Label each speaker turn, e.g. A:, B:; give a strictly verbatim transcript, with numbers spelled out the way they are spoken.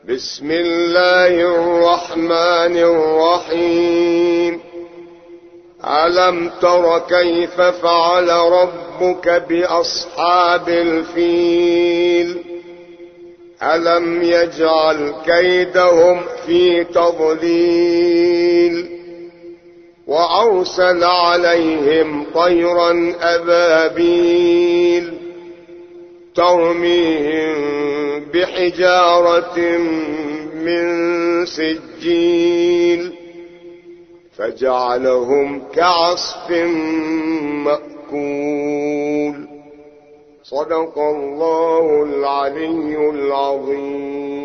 A: بسم الله الرحمن الرحيم. ألم تر كيف فعل ربك بأصحاب الفيل؟ ألم يجعل كيدهم في تضليل وأرسل عليهم طيرا أبابيل ترميهم بحجارة من سجيل فجعلهم كعصف مأكول. صدق الله العلي العظيم.